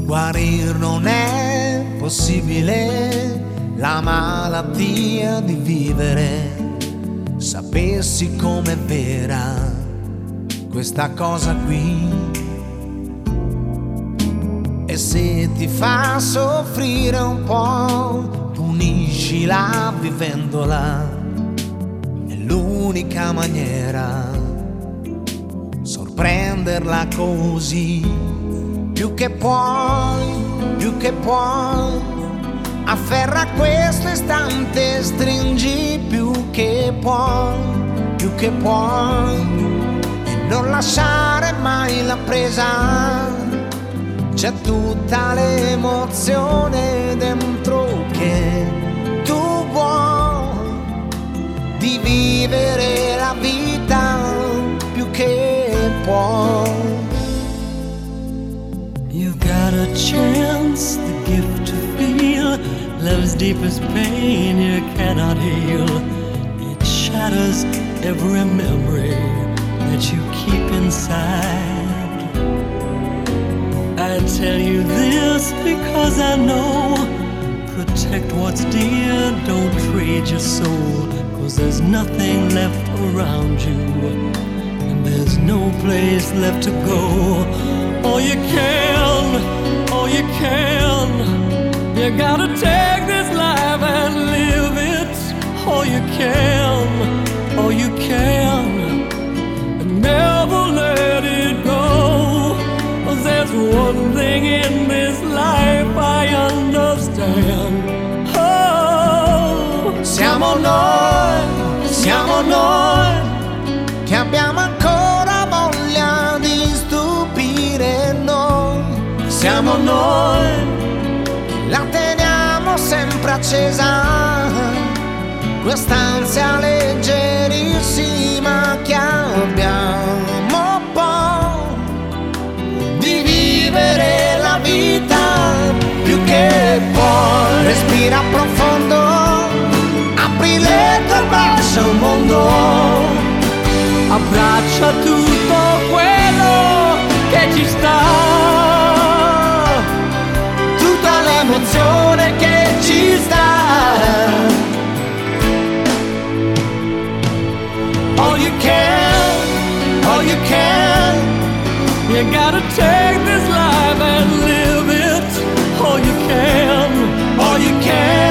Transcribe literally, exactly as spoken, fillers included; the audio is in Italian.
Guarir non è possibile, la malattia di vivere. Sapessi com'è vera questa cosa qui. E se ti fa soffrire un po', puniscila vivendola. È l'unica maniera, sorprenderla così. Più che puoi, più che puoi, afferra questo istante, stringi più che puoi, più che puoi, e non lasciare mai la presa. C'è tutta l'emozione dentro che tu vuoi, di vivere la vita più che puoi. You've got a chance, the gift to feel love's deepest pain you cannot heal. It shatters every memory that you keep inside. I tell you this because I know, protect what's dear, don't trade your soul, 'cause there's nothing left around you, and there's no place left to go. All you can, all you can, you gotta take this life and live it. All you can, all you can, and never let it go. 'Cause there's one thing in this life I understand. Oh, siamo noi, siamo noi, che abbiamo ancora voglia di stupire noi. Siamo noi, la teniamo sempre accesa, quest'ansia leggerissima che abbiamo poi, di vivere la vita più che puoi. Respira profondo, apri le tue braccia al mondo, abbraccia tutto quello che ci sta, l'emozione che ci sta. All you can, all you can, you gotta take this life and live it. All you can, all you can.